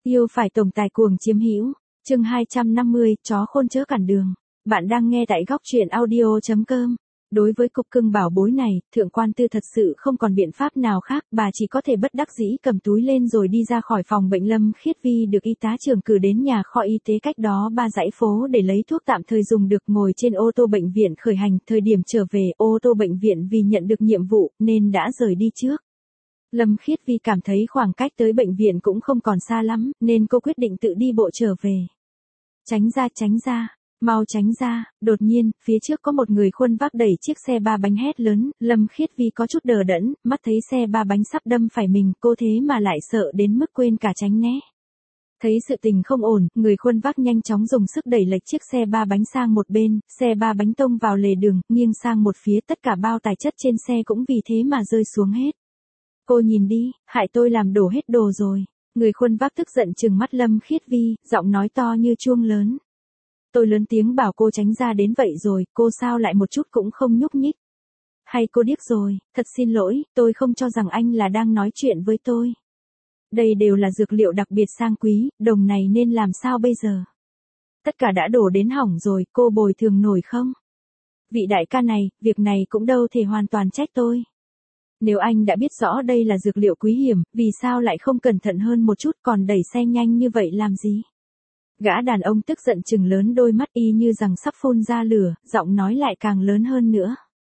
Yêu phải tổng tài cuồng chiếm hữu. Chương 250, chó khôn chớ cản đường. Bạn đang nghe tại góc truyện audio.com. Đối với cục cưng bảo bối này, thượng quan tư thật sự không còn biện pháp nào khác, bà chỉ có thể bất đắc dĩ cầm túi lên rồi đi ra khỏi phòng bệnh. Lâm Khiết Vi được y tá trưởng cử đến nhà kho y tế cách đó 3 dãy phố để lấy thuốc tạm thời dùng được, ngồi trên ô tô bệnh viện khởi hành. Thời điểm trở về, ô tô bệnh viện vì nhận được nhiệm vụ nên đã rời đi trước. Lâm Khiết Vi cảm thấy khoảng cách tới bệnh viện cũng không còn xa lắm, nên cô quyết định tự đi bộ trở về. Tránh ra, mau tránh ra. Đột nhiên, phía trước có một người khuân vác đẩy chiếc xe 3 bánh hét lớn. Lâm Khiết Vi có chút đờ đẫn, mắt thấy xe 3 bánh sắp đâm phải mình, cô thế mà lại sợ đến mức quên cả tránh né. Thấy sự tình không ổn, người khuân vác nhanh chóng dùng sức đẩy lệch chiếc xe 3 bánh sang một bên, xe 3 bánh tông vào lề đường, nghiêng sang một phía, tất cả bao tài chất trên xe cũng vì thế mà rơi xuống hết. Cô nhìn đi, hại tôi làm đổ hết đồ rồi. Người khuân vác tức giận trừng mắt Lâm Khiết Vi, giọng nói to như chuông lớn. Tôi lớn tiếng bảo cô tránh ra đến vậy rồi, cô sao lại một chút cũng không nhúc nhích? Hay cô điếc rồi, thật xin lỗi, tôi không cho rằng anh là đang nói chuyện với tôi. Đây đều là dược liệu đặc biệt sang quý, đồng này nên làm sao bây giờ? Tất cả đã đổ đến hỏng rồi, cô bồi thường nổi không? Vị đại ca này, việc này cũng đâu thể hoàn toàn trách tôi. Nếu anh đã biết rõ đây là dược liệu quý hiểm, vì sao lại không cẩn thận hơn một chút còn đẩy xe nhanh như vậy làm gì? Gã đàn ông tức giận trừng lớn đôi mắt y như rằng sắp phun ra lửa, giọng nói lại càng lớn hơn nữa.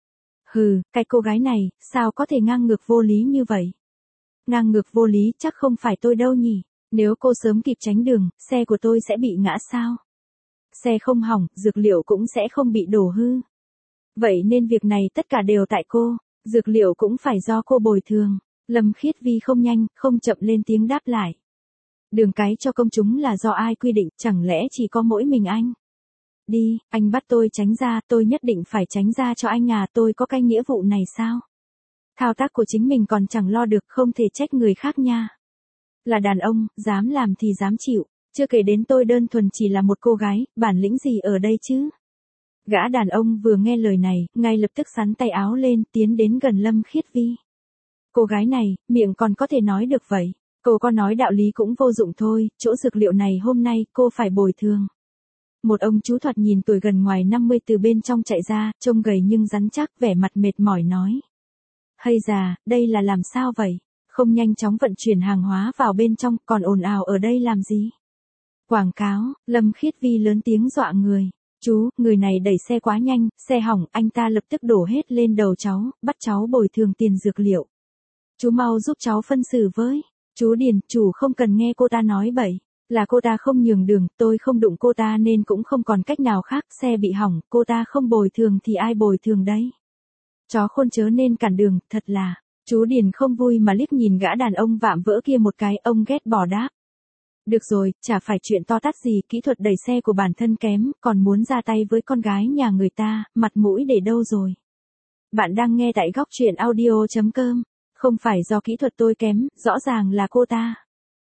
Hừ, cái cô gái này, sao có thể ngang ngược vô lý như vậy? Ngang ngược vô lý chắc không phải tôi đâu nhỉ? Nếu cô sớm kịp tránh đường, xe của tôi sẽ bị ngã sao? Xe không hỏng, dược liệu cũng sẽ không bị đổ hư. Vậy nên việc này tất cả đều tại cô. Dược liệu cũng phải do cô bồi thường. Lâm Khiết Vi không nhanh, không chậm lên tiếng đáp lại. Đường cái cho công chúng là do ai quy định, chẳng lẽ chỉ có mỗi mình anh? Đi, anh bắt tôi tránh ra, tôi nhất định phải tránh ra cho anh à, tôi có cái nghĩa vụ này sao? Thao tác của chính mình còn chẳng lo được, không thể trách người khác nha. Là đàn ông, dám làm thì dám chịu, chưa kể đến tôi đơn thuần chỉ là một cô gái, bản lĩnh gì ở đây chứ? Gã đàn ông vừa nghe lời này, ngay lập tức xắn tay áo lên, tiến đến gần Lâm Khiết Vi. Cô gái này, miệng còn có thể nói được vậy. Cô có nói đạo lý cũng vô dụng thôi, chỗ dược liệu này hôm nay cô phải bồi thường. Một ông chú thoạt nhìn tuổi gần ngoài 50 từ bên trong chạy ra, trông gầy nhưng rắn chắc, vẻ mặt mệt mỏi nói. Hây già, đây là làm sao vậy? Không nhanh chóng vận chuyển hàng hóa vào bên trong, còn ồn ào ở đây làm gì? Quảng cáo, Lâm Khiết Vi lớn tiếng dọa người. Chú, người này đẩy xe quá nhanh, xe hỏng, anh ta lập tức đổ hết lên đầu cháu, bắt cháu bồi thường tiền dược liệu. Chú mau giúp cháu phân xử với. Chú Điền, chủ không cần nghe cô ta nói bậy. Là cô ta không nhường đường, tôi không đụng cô ta nên cũng không còn cách nào khác, xe bị hỏng, cô ta không bồi thường thì ai bồi thường đấy? Chó khôn chớ nên cản đường, thật là. Chú Điền không vui mà liếc nhìn gã đàn ông vạm vỡ kia một cái, ông ghét bỏ đáp. Được rồi, chả phải chuyện to tát gì, kỹ thuật đẩy xe của bản thân kém, còn muốn ra tay với con gái nhà người ta, mặt mũi để đâu rồi? Bạn đang nghe tại góc truyện audio.com. Không phải do kỹ thuật tôi kém, rõ ràng là cô ta.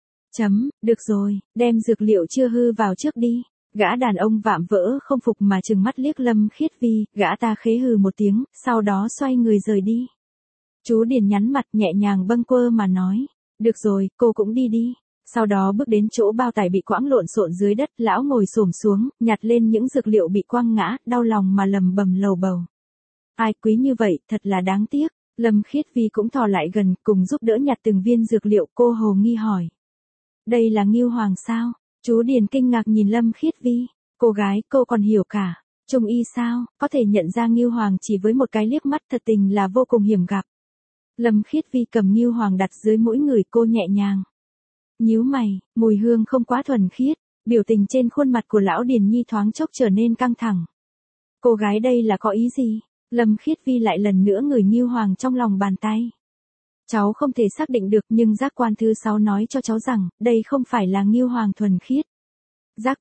Được rồi, đem dược liệu chưa hư vào trước đi. Gã đàn ông vạm vỡ không phục mà trừng mắt liếc Lâm Khiết Vi, gã ta khế hừ một tiếng, sau đó xoay người rời đi. Chú Điền nhắn mặt nhẹ nhàng bâng quơ mà nói. Được rồi, cô cũng đi đi. Sau đó bước đến chỗ bao tải bị quãng lộn xộn dưới đất, lão ngồi xổm xuống, nhặt lên những dược liệu bị quăng ngã, đau lòng mà lầm bầm lầu bầu. Ai quý như vậy, thật là đáng tiếc. Lâm Khiết Vi cũng thò lại gần, cùng giúp đỡ nhặt từng viên dược liệu, cô hồ nghi hỏi. Đây là Ngưu Hoàng sao? Chú Điền kinh ngạc nhìn Lâm Khiết Vi. Cô gái, cô còn hiểu cả. Trung y sao, có thể nhận ra Ngưu Hoàng chỉ với một cái liếc mắt, thật tình là vô cùng hiểm gặp. Lâm Khiết Vi cầm Ngưu Hoàng đặt dưới mũi người cô nhẹ nhàng. Nhíu mày, mùi hương không quá thuần khiết, biểu tình trên khuôn mặt của lão Điền Nhi thoáng chốc trở nên căng thẳng. Cô gái đây là có ý gì? Lâm Khiết Vi lại lần nữa ngửi Ngưu Hoàng trong lòng bàn tay. Cháu không thể xác định được nhưng giác quan thứ 6 nói cho cháu rằng, đây không phải là Ngưu Hoàng thuần khiết. Giác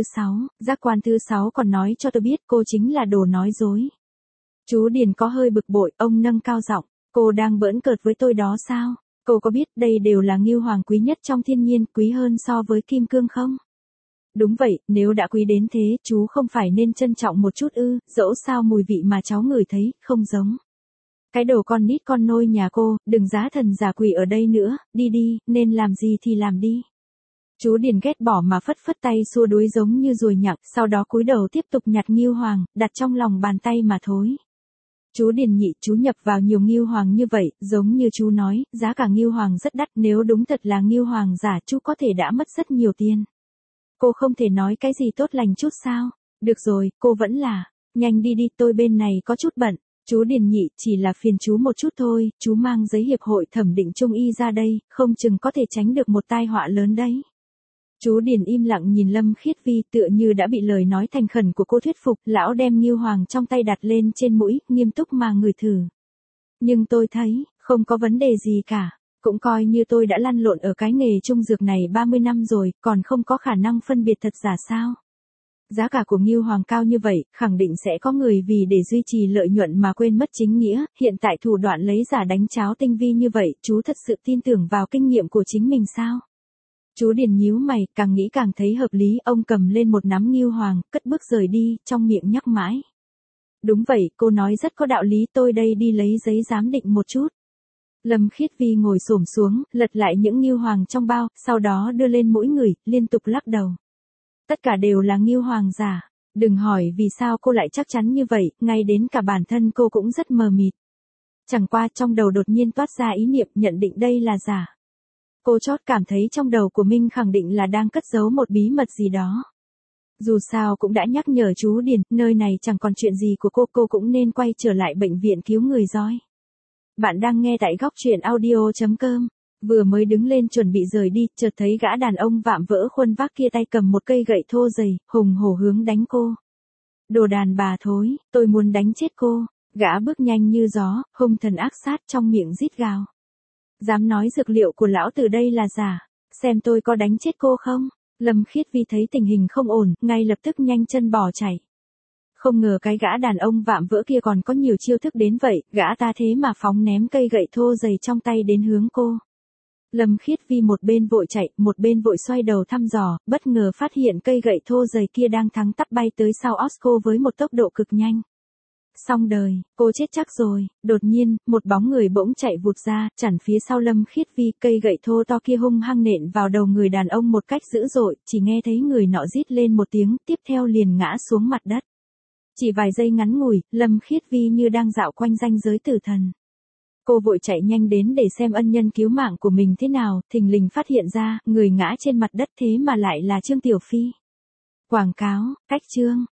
quan thứ 6 còn nói cho tôi biết cô chính là đồ nói dối. Chú Điền có hơi bực bội, ông nâng cao giọng, cô đang bỡn cợt với tôi đó sao? Cô có biết đây đều là Ngưu Hoàng quý nhất trong thiên nhiên, quý hơn so với kim cương không? Đúng vậy, nếu đã quý đến thế, chú không phải nên trân trọng một chút ư, dẫu sao mùi vị mà cháu ngửi thấy, không giống. Cái đồ con nít con nôi nhà cô, đừng giá thần giả quỷ ở đây nữa, đi đi, nên làm gì thì làm đi. Chú Điền ghét bỏ mà phất phất tay xua đuối giống như ruồi nhặng, sau đó cúi đầu tiếp tục nhặt ngưu hoàng, đặt trong lòng bàn tay mà thối. Chú Điền nhị, chú nhập vào nhiều ngưu hoàng như vậy, giống như chú nói, giá cả ngưu hoàng rất đắt, nếu đúng thật là ngưu hoàng giả chú có thể đã mất rất nhiều tiền. Cô không thể nói cái gì tốt lành chút sao? Được rồi, cô vẫn là, nhanh đi đi, tôi bên này có chút bận. Chú Điền nhị, chỉ là phiền chú một chút thôi, chú mang giấy hiệp hội thẩm định trung y ra đây, không chừng có thể tránh được một tai họa lớn đấy. Chú Điền im lặng nhìn Lâm Khiết Vi, tựa như đã bị lời nói thành khẩn của cô thuyết phục, lão đem ngưu hoàng trong tay đặt lên trên mũi, nghiêm túc mà ngửi thử. Nhưng tôi thấy, không có vấn đề gì cả, cũng coi như tôi đã lăn lộn ở cái nghề trung dược này 30 năm rồi, còn không có khả năng phân biệt thật giả sao. Giá cả của ngưu hoàng cao như vậy, khẳng định sẽ có người vì để duy trì lợi nhuận mà quên mất chính nghĩa, hiện tại thủ đoạn lấy giả đánh cháo tinh vi như vậy, chú thật sự tin tưởng vào kinh nghiệm của chính mình sao? Chú Điền nhíu mày, càng nghĩ càng thấy hợp lý, ông cầm lên một nắm ngưu hoàng, cất bước rời đi, trong miệng nhắc mãi. Đúng vậy, cô nói rất có đạo lý, tôi đây đi lấy giấy giám định một chút. Lâm Khiết Vi ngồi xổm xuống, lật lại những ngưu hoàng trong bao, sau đó đưa lên mỗi người, liên tục lắc đầu. Tất cả đều là ngưu hoàng giả. Đừng hỏi vì sao cô lại chắc chắn như vậy, ngay đến cả bản thân cô cũng rất mờ mịt. Chẳng qua trong đầu đột nhiên toát ra ý niệm nhận định đây là giả. Cô chót cảm thấy trong đầu của mình khẳng định là đang cất giấu một bí mật gì đó. Dù sao cũng đã nhắc nhở chú Điền, nơi này chẳng còn chuyện gì của cô cũng nên quay trở lại bệnh viện cứu người rồi. Bạn đang nghe tại góc truyện audio.com. Vừa mới đứng lên chuẩn bị rời đi, chợt thấy gã đàn ông vạm vỡ khuôn vác kia tay cầm một cây gậy thô dày, hùng hổ hướng đánh cô. Đồ đàn bà thối, tôi muốn đánh chết cô. Gã bước nhanh như gió, hung thần ác sát trong miệng rít gào. Dám nói dược liệu của lão từ đây là giả, xem tôi có đánh chết cô không? Lâm Khiết Vi thấy tình hình không ổn, ngay lập tức nhanh chân bỏ chạy. Không ngờ cái gã đàn ông vạm vỡ kia còn có nhiều chiêu thức đến vậy, gã ta thế mà phóng ném cây gậy thô dày trong tay đến hướng cô. Lâm Khiết Vi một bên vội chạy, một bên vội xoay đầu thăm dò, bất ngờ phát hiện cây gậy thô dày kia đang thắng tắp bay tới sau Osco với một tốc độ cực nhanh. Xong đời, cô chết chắc rồi. Đột nhiên, một bóng người bỗng chạy vụt ra, chặn phía sau Lâm Khiết Vi, cây gậy thô to kia hung hăng nện vào đầu người đàn ông một cách dữ dội, chỉ nghe thấy người nọ rít lên một tiếng, tiếp theo liền ngã xuống mặt đất. Chỉ vài giây ngắn ngủi, Lâm Khiết Vi như đang dạo quanh ranh giới tử thần. Cô vội chạy nhanh đến để xem ân nhân cứu mạng của mình thế nào, thình lình phát hiện ra, người ngã trên mặt đất thế mà lại là Trương Tiểu Phi. Quảng cáo, cách chương.